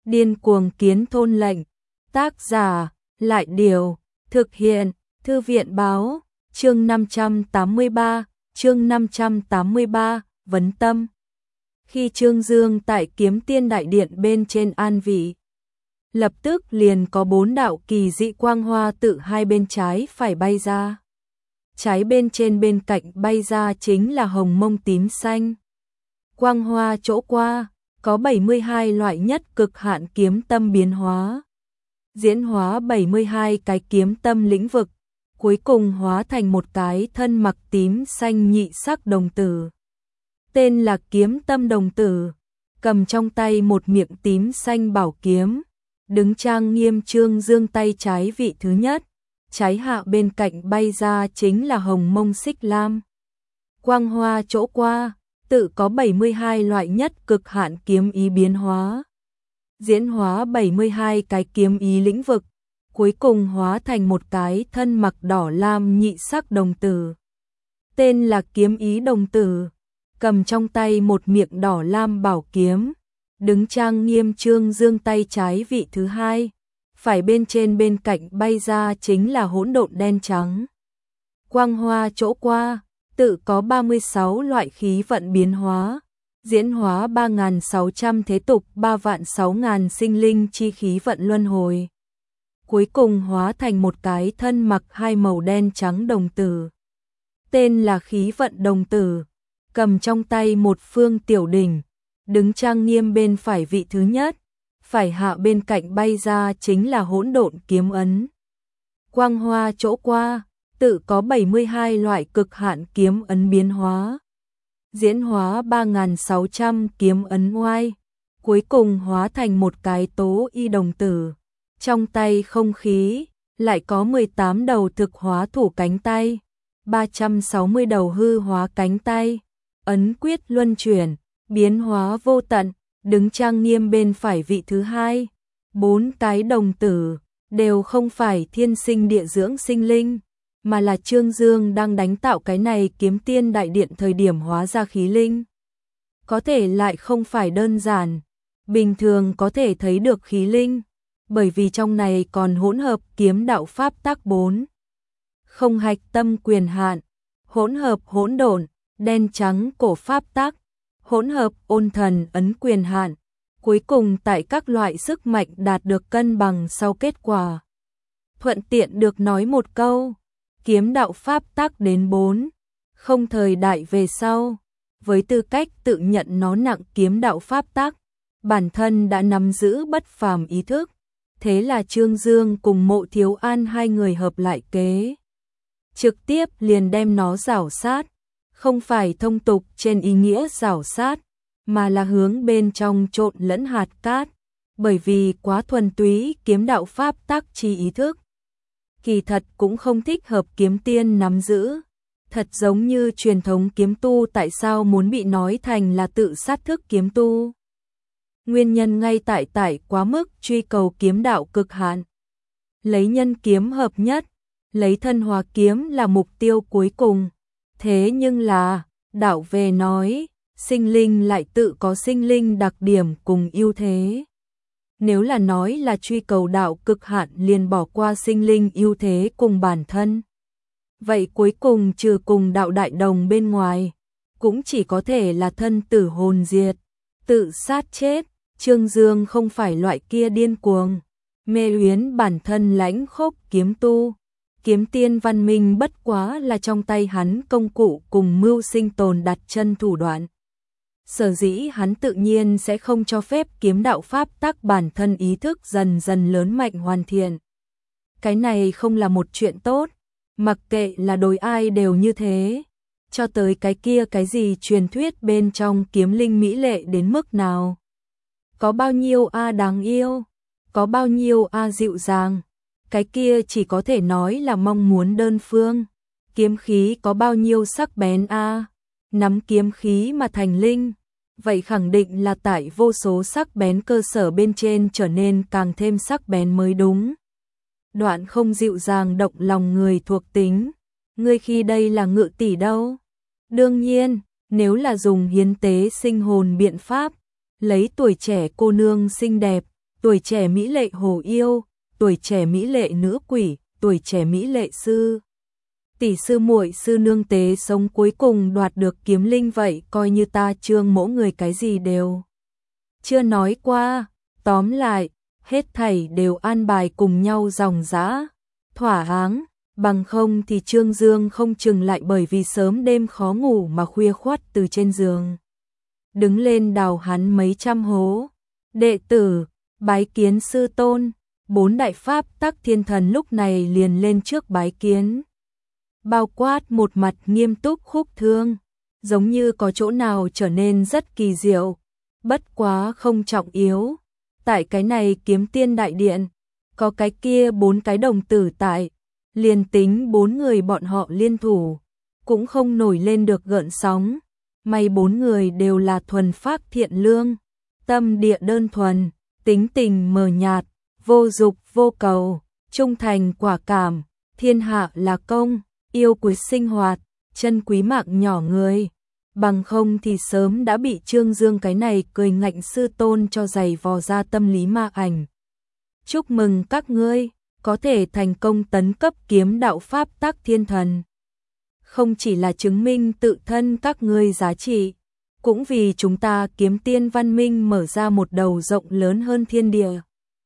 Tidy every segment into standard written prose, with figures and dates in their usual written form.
Điên cuồng kiến thôn lệnh. Tác giả, Lại Điều. Thực hiện, Thư viện báo. Chương 583, chương 583, vấn tâm. Khi Trương Dương tại Kiếm Tiên Đại Điện bên trên an vị, lập tức liền có 4 đạo kỳ dị quang hoa tự hai bên trái phải bay ra. Trái bên trên bên cạnh bay ra chính là hồng mông tím xanh. Quang hoa chỗ qua, có 72 loại nhất cực hạn kiếm tâm biến hóa. Diễn hóa 72 cái kiếm tâm lĩnh vực, cuối cùng hóa thành một cái thân mặc tím xanh nhị sắc đồng tử. Tên là kiếm tâm đồng tử, cầm trong tay một miệng tím xanh bảo kiếm, đứng trang nghiêm Trương Dương tay trái vị thứ nhất, trái hạ bên cạnh bay ra chính là hồng mông xích lam. Quang hoa chỗ qua, tự có 72 loại nhất cực hạn kiếm ý biến hóa. Diễn hóa 72 cái kiếm ý lĩnh vực, cuối cùng hóa thành một cái thân mặc đỏ lam nhị sắc đồng tử. Tên là kiếm ý đồng tử, cầm trong tay một miệng đỏ lam bảo kiếm, đứng trang nghiêm Trương Dương tay trái vị thứ hai, phải bên trên bên cạnh bay ra chính là hỗn độn đen trắng. Quang hoa chỗ qua, tự có 36 loại khí vận biến hóa, diễn hóa 3.600 thế tục 3.600.000 sinh linh chi khí vận luân hồi. Cuối cùng hóa thành một cái thân mặc hai màu đen trắng đồng tử. Tên là khí vận đồng tử, cầm trong tay một phương tiểu đỉnh, đứng trang nghiêm bên phải vị thứ nhất, phải hạ bên cạnh bay ra chính là hỗn độn kiếm ấn. Quang hoa chỗ qua, tự có 72 loại cực hạn kiếm ấn biến hóa. Diễn hóa 3.600 kiếm ấn oai, cuối cùng hóa thành một cái tố y đồng tử. Trong tay không khí, lại có 18 đầu thực hóa thủ cánh tay, 360 đầu hư hóa cánh tay, ấn quyết luân chuyển, biến hóa vô tận, đứng trang nghiêm bên phải vị thứ hai. 4 cái đồng tử, đều không phải thiên sinh địa dưỡng sinh linh, mà là Trương Dương đang đánh tạo cái này Kiếm Tiên Đại Điện thời điểm hóa ra khí linh. Có thể lại không phải đơn giản, bình thường có thể thấy được khí linh, bởi vì trong này còn hỗn hợp kiếm đạo pháp tác 4. Không hạch tâm quyền hạn, hỗn hợp hỗn độn, đen trắng cổ pháp tác, hỗn hợp ôn thần ấn quyền hạn, cuối cùng tại các loại sức mạnh đạt được cân bằng sau kết quả. Thuận tiện được nói một câu, kiếm đạo pháp tác đến 4, không thời đại về sau, với tư cách tự nhận nó nặng kiếm đạo pháp tác, bản thân đã nắm giữ bất phàm ý thức, thế là Trương Dương cùng Mộ Thiếu An hai người hợp lại kế. Trực tiếp liền đem nó rảo sát, không phải thông tục trên ý nghĩa rảo sát, mà là hướng bên trong trộn lẫn hạt cát, bởi vì quá thuần túy kiếm đạo pháp tác chi ý thức. Kỳ thật cũng không thích hợp kiếm tiên nắm giữ, thật giống như truyền thống kiếm tu tại sao muốn bị nói thành là tự sát thức kiếm tu. Nguyên nhân ngay tại quá mức truy cầu kiếm đạo cực hạn. Lấy nhân kiếm hợp nhất, lấy thân hóa kiếm là mục tiêu cuối cùng. Thế nhưng là, đạo về nói, sinh linh lại tự có sinh linh đặc điểm cùng ưu thế. Nếu là nói là truy cầu đạo cực hạn liền bỏ qua sinh linh ưu thế cùng bản thân. Vậy cuối cùng trừ cùng đạo đại đồng bên ngoài, cũng chỉ có thể là thân tử hồn diệt, tự sát chết. Trương Dương không phải loại kia điên cuồng, mê luyến bản thân lãnh khốc kiếm tu. Kiếm tiên văn minh bất quá là trong tay hắn công cụ cùng mưu sinh tồn đặt chân thủ đoạn. Sở dĩ hắn tự nhiên sẽ không cho phép kiếm đạo pháp tác bản thân ý thức dần dần lớn mạnh hoàn thiện. Cái này không là một chuyện tốt, mặc kệ là đối ai đều như thế. Cho tới cái kia cái gì truyền thuyết bên trong kiếm linh mỹ lệ đến mức nào. Có bao nhiêu đáng yêu, có bao nhiêu dịu dàng, cái kia chỉ có thể nói là mong muốn đơn phương. Kiếm khí có bao nhiêu sắc bén nắm kiếm khí mà thành linh, vậy khẳng định là tại vô số sắc bén cơ sở bên trên trở nên càng thêm sắc bén mới đúng. Đoạn không dịu dàng động lòng người thuộc tính, ngươi khi đây là ngự tỷ đâu. Đương nhiên, nếu là dùng hiến tế sinh hồn biện pháp, lấy tuổi trẻ cô nương xinh đẹp, tuổi trẻ mỹ lệ hồ yêu, tuổi trẻ mỹ lệ nữ quỷ, tuổi trẻ mỹ lệ sư tỷ sư muội sư nương tế sống cuối cùng đoạt được kiếm linh, vậy coi như ta Trương Mỗ người cái gì đều chưa nói qua. Tóm lại, hết thảy đều an bài cùng nhau ròng rã, thỏa đáng, bằng không thì Trương Dương không chừng lại bởi vì sớm đêm khó ngủ mà khuya khoắt từ trên giường đứng lên đào hắn mấy trăm hố. Đệ tử bái kiến sư tôn. 4 đại pháp tắc thiên thần lúc này liền lên trước bái kiến, bao quát một mặt nghiêm túc Khúc Thương, giống như có chỗ nào trở nên rất kỳ diệu, bất quá không trọng yếu. Tại cái này Kiếm Tiên đại điện, có cái kia 4 cái đồng tử tại, liền tính 4 người bọn họ liên thủ, cũng không nổi lên được gợn sóng. May 4 người đều là thuần phác thiện lương, tâm địa đơn thuần, tính tình mờ nhạt, vô dục vô cầu, trung thành quả cảm, thiên hạ là công, yêu quý sinh hoạt, chân quý mạng nhỏ người. Bằng không thì sớm đã bị Trương Dương cái này cười ngạnh sư tôn cho giày vò ra tâm lý ma ảnh. Chúc mừng các ngươi, có thể thành công tấn cấp kiếm đạo pháp tắc thiên thần. Không chỉ là chứng minh tự thân các ngươi giá trị, cũng vì chúng ta kiếm tiên văn minh mở ra một đầu rộng lớn hơn thiên địa.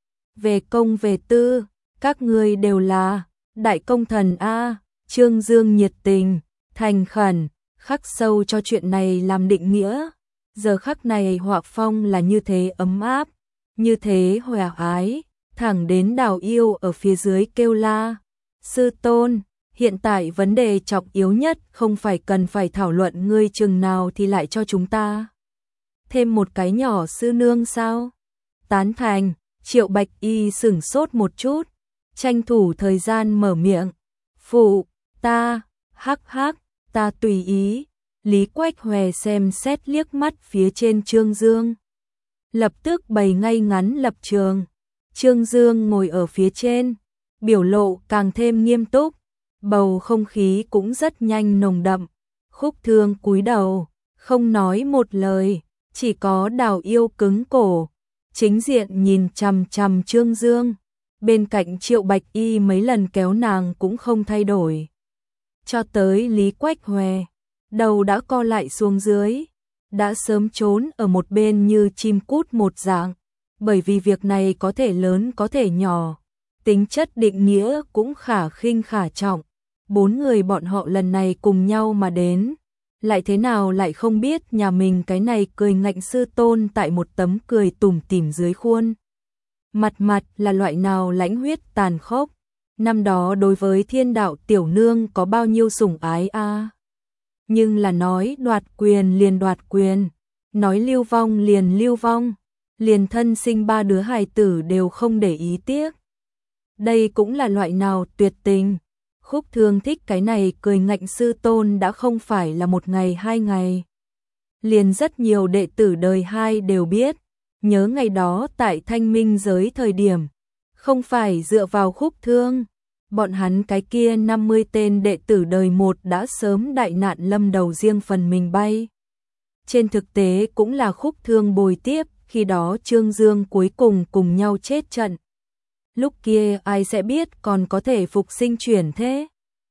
Về công về tư, các ngươi đều là đại công thần a. Trương Dương nhiệt tình, thành khẩn, khắc sâu cho chuyện này làm định nghĩa. Giờ khắc này họa phong là như thế ấm áp, như thế hòa ái, thẳng đến Đào Yêu ở phía dưới kêu la. Sư tôn, hiện tại vấn đề trọng yếu nhất không phải cần phải thảo luận ngươi chừng nào thì lại cho chúng ta thêm một cái nhỏ sư nương sao? Tán thành. Triệu Bạch Y sửng sốt một chút, tranh thủ thời gian mở miệng. Phụ, ta, hắc hắc, ta tùy ý. Lý Quách Hòe xem xét liếc mắt phía trên Trương Dương, lập tức bày ngay ngắn lập trường. Trương Dương ngồi ở phía trên, biểu lộ càng thêm nghiêm túc, bầu không khí cũng rất nhanh nồng đậm. Khúc Thương cúi đầu, không nói một lời, chỉ có Đào Yêu cứng cổ, chính diện nhìn chằm chằm Trương Dương. Bên cạnh Triệu Bạch Y mấy lần kéo nàng cũng không thay đổi. Cho tới Lý Quách Hòe, đầu đã co lại xuống dưới, đã sớm trốn ở một bên như chim cút một dạng, bởi vì việc này có thể lớn có thể nhỏ, tính chất định nghĩa cũng khả khinh khả trọng. 4 người bọn họ lần này cùng nhau mà đến, lại thế nào lại không biết nhà mình cái này cười ngạnh sư tôn tại một tấm cười tủm tỉm dưới khuôn mặt là loại nào lãnh huyết tàn khốc. Năm đó đối với Thiên Đạo tiểu nương có bao nhiêu sủng ái a. Nhưng là nói đoạt quyền liền đoạt quyền, nói lưu vong liền lưu vong, liền thân sinh 3 đứa hài tử đều không để ý tiếc. Đây cũng là loại nào tuyệt tình. Khúc Thương thích cái này cười ngạnh sư tôn đã không phải là 1 ngày 2 ngày. Liền rất nhiều đệ tử đời 2 đều biết, nhớ ngày đó tại Thanh Minh giới thời điểm, không phải dựa vào Khúc Thương, bọn hắn cái kia 50 tên đệ tử đời 1 đã sớm đại nạn lâm đầu riêng phần mình bay. Trên thực tế cũng là Khúc Thương bồi tiếp, khi đó Trương Dương cuối cùng nhau chết trận. Lúc kia ai sẽ biết còn có thể phục sinh chuyển thế?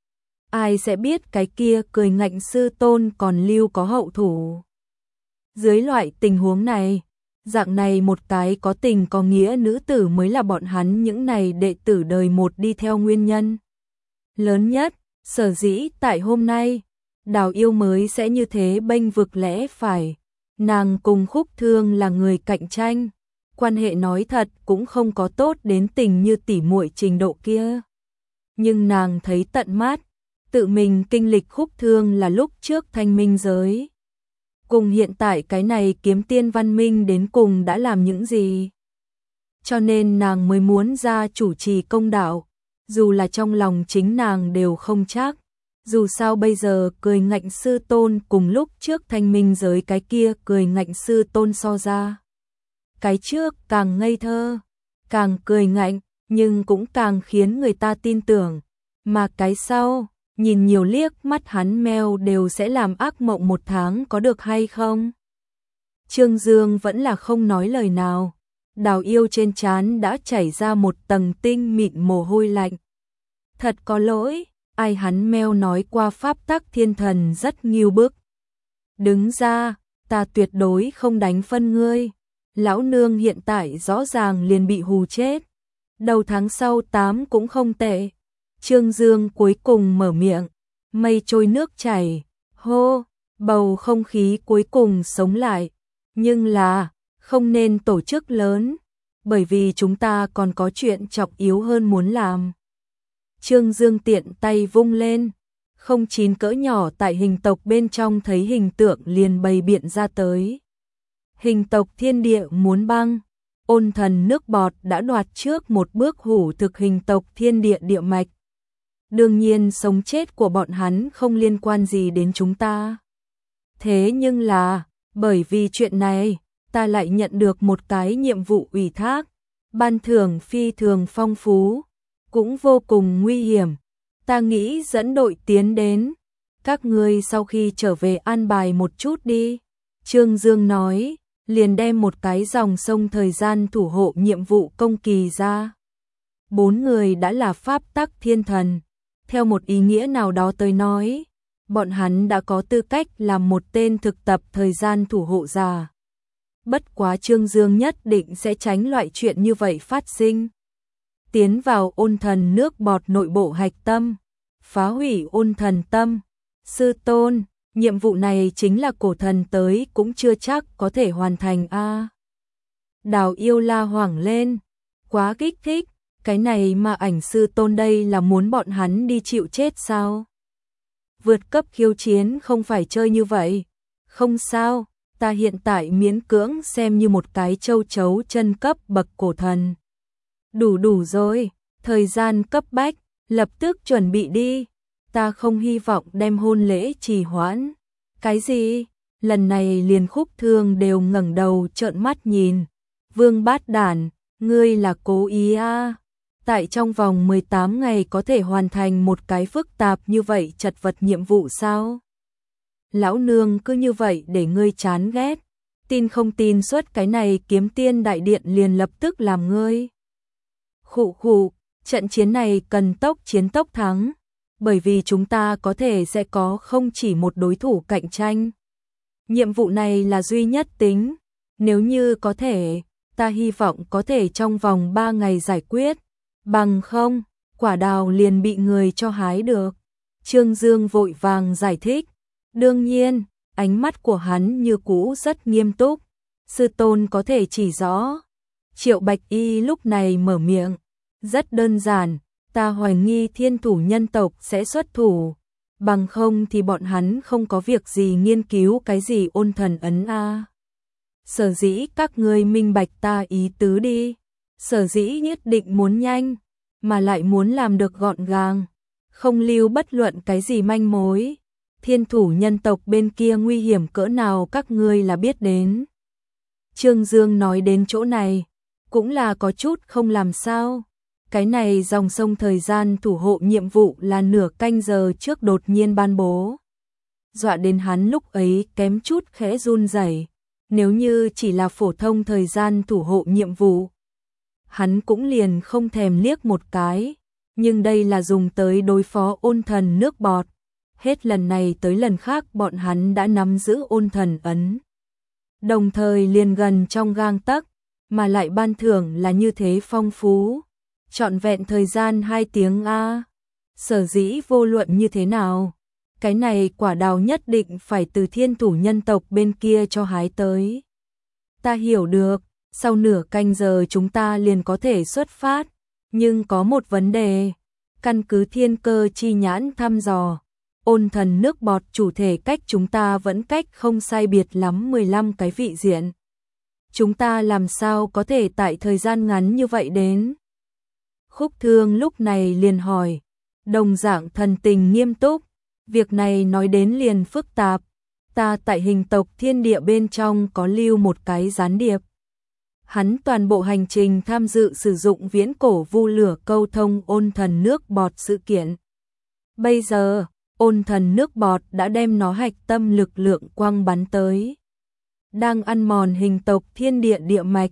Ai sẽ biết cái kia cười ngạnh sư tôn còn lưu có hậu thủ? Dưới loại tình huống này, dạng này một cái có tình có nghĩa nữ tử mới là bọn hắn những này đệ tử đời 1 đi theo nguyên nhân lớn nhất. Sở dĩ tại hôm nay, Đào Yêu mới sẽ như thế bênh vực lẽ phải. Nàng cùng Khúc Thương là người cạnh tranh, quan hệ nói thật cũng không có tốt đến tình như tỉ muội trình độ kia. Nhưng nàng thấy tận mắt, tự mình kinh lịch Khúc Thương là lúc trước Thanh Minh giới, cùng hiện tại cái này kiếm tiên văn minh đến cùng đã làm những gì. Cho nên nàng mới muốn ra chủ trì công đạo, dù là trong lòng chính nàng đều không chắc. Dù sao bây giờ cười ngạnh sư tôn cùng lúc trước Thanh Minh giới cái kia cười ngạnh sư tôn so ra, cái trước càng ngây thơ, càng cười ngạnh, nhưng cũng càng khiến người ta tin tưởng. Mà cái sau, nhìn nhiều liếc mắt hắn meo đều sẽ làm ác mộng 1 tháng có được hay không? Trương Dương vẫn là không nói lời nào, Đào Yêu trên trán đã chảy ra một tầng tinh mịn mồ hôi lạnh. Thật có lỗi, ai hắn meo nói qua pháp tắc thiên thần rất nghiêu bức. Đứng ra, ta tuyệt đối không đánh phân ngươi. Lão nương hiện tại rõ ràng liền bị hù chết. Đầu tháng sau 8 cũng không tệ. Trương Dương cuối cùng mở miệng, mây trôi nước chảy, hô, bầu không khí cuối cùng sống lại. Nhưng là, không nên tổ chức lớn, bởi vì chúng ta còn có chuyện trọng yếu hơn muốn làm. Trương Dương tiện tay vung lên, không chín cỡ nhỏ tại hình tộc bên trong thấy hình tượng liền bày biện ra tới. Hình tộc thiên địa muốn băng, Ôn Thần nước bọt đã đoạt trước một bước hủ thực hình tộc thiên địa địa mạch. Đương nhiên sống chết của bọn hắn không liên quan gì đến chúng ta. Thế nhưng là, bởi vì chuyện này, ta lại nhận được một cái nhiệm vụ ủy thác, ban thưởng phi thường phong phú, cũng vô cùng nguy hiểm. Ta nghĩ dẫn đội tiến đến, các ngươi sau khi trở về an bài một chút đi. Trương Dương nói, liền đem một cái dòng sông thời gian thủ hộ nhiệm vụ công kỳ ra. 4 người đã là pháp tắc thiên thần, theo một ý nghĩa nào đó tới nói, bọn hắn đã có tư cách làm một tên thực tập thời gian thủ hộ giả. Bất quá Trương Dương nhất định sẽ tránh loại chuyện như vậy phát sinh. Tiến vào Ôn Thần nước bọt nội bộ hạch tâm, phá hủy Ôn Thần tâm. Sư tôn, nhiệm vụ này chính là cổ thần tới cũng chưa chắc có thể hoàn thành a. Đào Yêu la hoảng lên, quá kích thích, cái này mà ảnh sư tôn đây là muốn bọn hắn đi chịu chết sao? Vượt cấp khiêu chiến không phải chơi như vậy. Không sao, ta hiện tại miễn cưỡng xem như một cái châu chấu chân cấp bậc cổ thần. Đủ rồi, thời gian cấp bách, lập tức chuẩn bị đi. Ta không hy vọng đem hôn lễ trì hoãn. Cái gì? Lần này liền Khúc Thương đều ngẩng đầu trợn mắt nhìn. Vương Bát Đản, ngươi là cố ý à? Tại trong vòng 18 ngày có thể hoàn thành một cái phức tạp như vậy chật vật nhiệm vụ sao? Lão nương cứ như vậy để ngươi chán ghét. Tin không tin suốt cái này Kiếm Tiên đại điện liền lập tức làm ngươi. Khụ khụ, trận chiến này cần tốc chiến tốc thắng. Bởi vì chúng ta có thể sẽ có không chỉ một đối thủ cạnh tranh. Nhiệm vụ này là duy nhất tính. Nếu như có thể, ta hy vọng có thể trong vòng 3 ngày giải quyết. Bằng không, quả đào liền bị người cho hái được. Trương Dương vội vàng giải thích. Đương nhiên, ánh mắt của hắn như cũ rất nghiêm túc. Sư tôn có thể chỉ rõ. Triệu Bạch Y lúc này mở miệng. Rất đơn giản, ta hoài nghi thiên thủ nhân tộc sẽ xuất thủ. Bằng không thì bọn hắn không có việc gì nghiên cứu cái gì ôn thần ấn a. Sở dĩ các ngươi minh bạch ta ý tứ đi. Sở dĩ nhất định muốn nhanh, mà lại muốn làm được gọn gàng, không lưu bất luận cái gì manh mối. Thiên thủ nhân tộc bên kia nguy hiểm cỡ nào các ngươi là biết đến. Trương Dương nói đến chỗ này, cũng là có chút không làm sao. Cái này dòng sông thời gian thủ hộ nhiệm vụ là nửa canh giờ trước đột nhiên ban bố. Dọa đến hắn lúc ấy kém chút khẽ run rẩy. Nếu như chỉ là phổ thông thời gian thủ hộ nhiệm vụ, hắn cũng liền không thèm liếc một cái. Nhưng đây là dùng tới đối phó ôn thần nước bọt. Hết lần này tới lần khác bọn hắn đã nắm giữ ôn thần ấn. Đồng thời liền gần trong gang tấc, mà lại ban thưởng là như thế phong phú. Trọn vẹn thời gian 2 tiếng a. Sở dĩ vô luận như thế nào, cái này quả đào nhất định phải từ thiên thủ nhân tộc bên kia cho hái tới. Ta hiểu được, sau nửa canh giờ chúng ta liền có thể xuất phát, nhưng có một vấn đề. Căn cứ thiên cơ chi nhãn thăm dò, ôn thần nước bọt chủ thể cách chúng ta vẫn cách không sai biệt lắm 15 cái vị diện. Chúng ta làm sao có thể tại thời gian ngắn như vậy đến? Khúc Thương lúc này liền hỏi, đồng dạng thần tình nghiêm túc, việc này nói đến liền phức tạp. Ta tại hình tộc thiên địa bên trong có lưu một cái gián điệp. Hắn toàn bộ hành trình tham dự sử dụng viễn cổ vu lửa câu thông ôn thần nước bọt sự kiện. Bây giờ, ôn thần nước bọt đã đem nó hạch tâm lực lượng quang bắn tới. Đang ăn mòn hình tộc thiên địa địa mạch.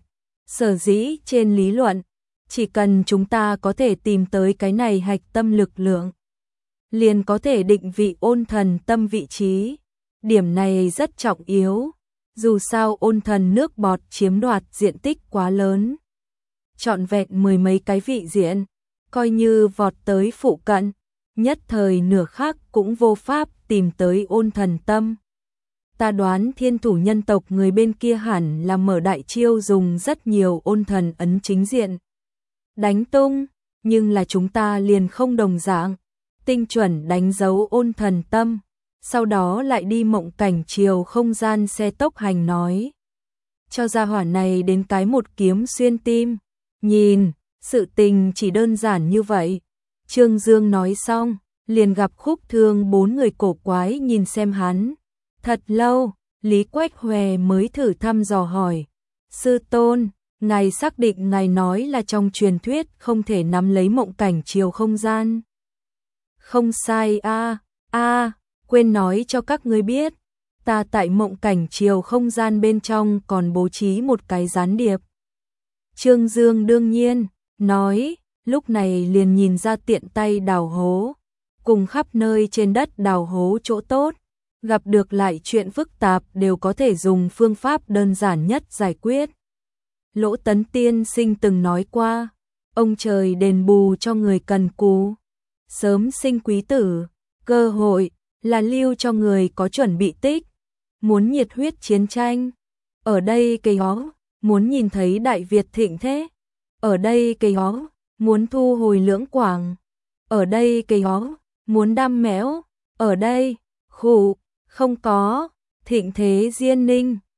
Sở dĩ trên lý luận, chỉ cần chúng ta có thể tìm tới cái này hạch tâm lực lượng, liền có thể định vị ôn thần tâm vị trí. Điểm này rất trọng yếu, dù sao ôn thần nước bọt chiếm đoạt diện tích quá lớn. Trọn vẹn mười mấy cái vị diện, coi như vọt tới phụ cận, nhất thời nửa khắc cũng vô pháp tìm tới ôn thần tâm. Ta đoán thiên thủ nhân tộc người bên kia hẳn là mở đại chiêu dùng rất nhiều ôn thần ấn chính diện đánh tung, nhưng là chúng ta liền không đồng dạng, tinh chuẩn đánh dấu ôn thần tâm, sau đó lại đi mộng cảnh chiều không gian xe tốc hành nói. Cho gia hỏa này đến cái một kiếm xuyên tim, nhìn, sự tình chỉ đơn giản như vậy. Trương Dương nói xong, liền gặp Khúc Thương bốn người cổ quái nhìn xem hắn. Thật lâu, Lý Quách Hòe mới thử thăm dò hỏi. Sư tôn, ngài xác định ngài nói là trong truyền thuyết không thể nắm lấy mộng cảnh chiều không gian. Không sai quên nói cho các ngươi biết. Ta tại mộng cảnh chiều không gian bên trong còn bố trí một cái gián điệp. Trương Dương đương nhiên, nói, lúc này liền nhìn ra tiện tay đào hố. Cùng khắp nơi trên đất đào hố chỗ tốt. Gặp được lại chuyện phức tạp đều có thể dùng phương pháp đơn giản nhất giải quyết. Lỗ Tấn Tiên Sinh từng nói qua, ông trời đền bù cho người cần cù. Sớm sinh quý tử, cơ hội là lưu cho người có chuẩn bị tích. Muốn nhiệt huyết chiến tranh, ở đây cây ó, muốn nhìn thấy Đại Việt thịnh thế. Ở đây cây ó, muốn thu hồi Lưỡng Quảng. Ở đây cây ó, muốn đam mẽo. Ở đây, khụ, không có, thịnh thế Diên Ninh.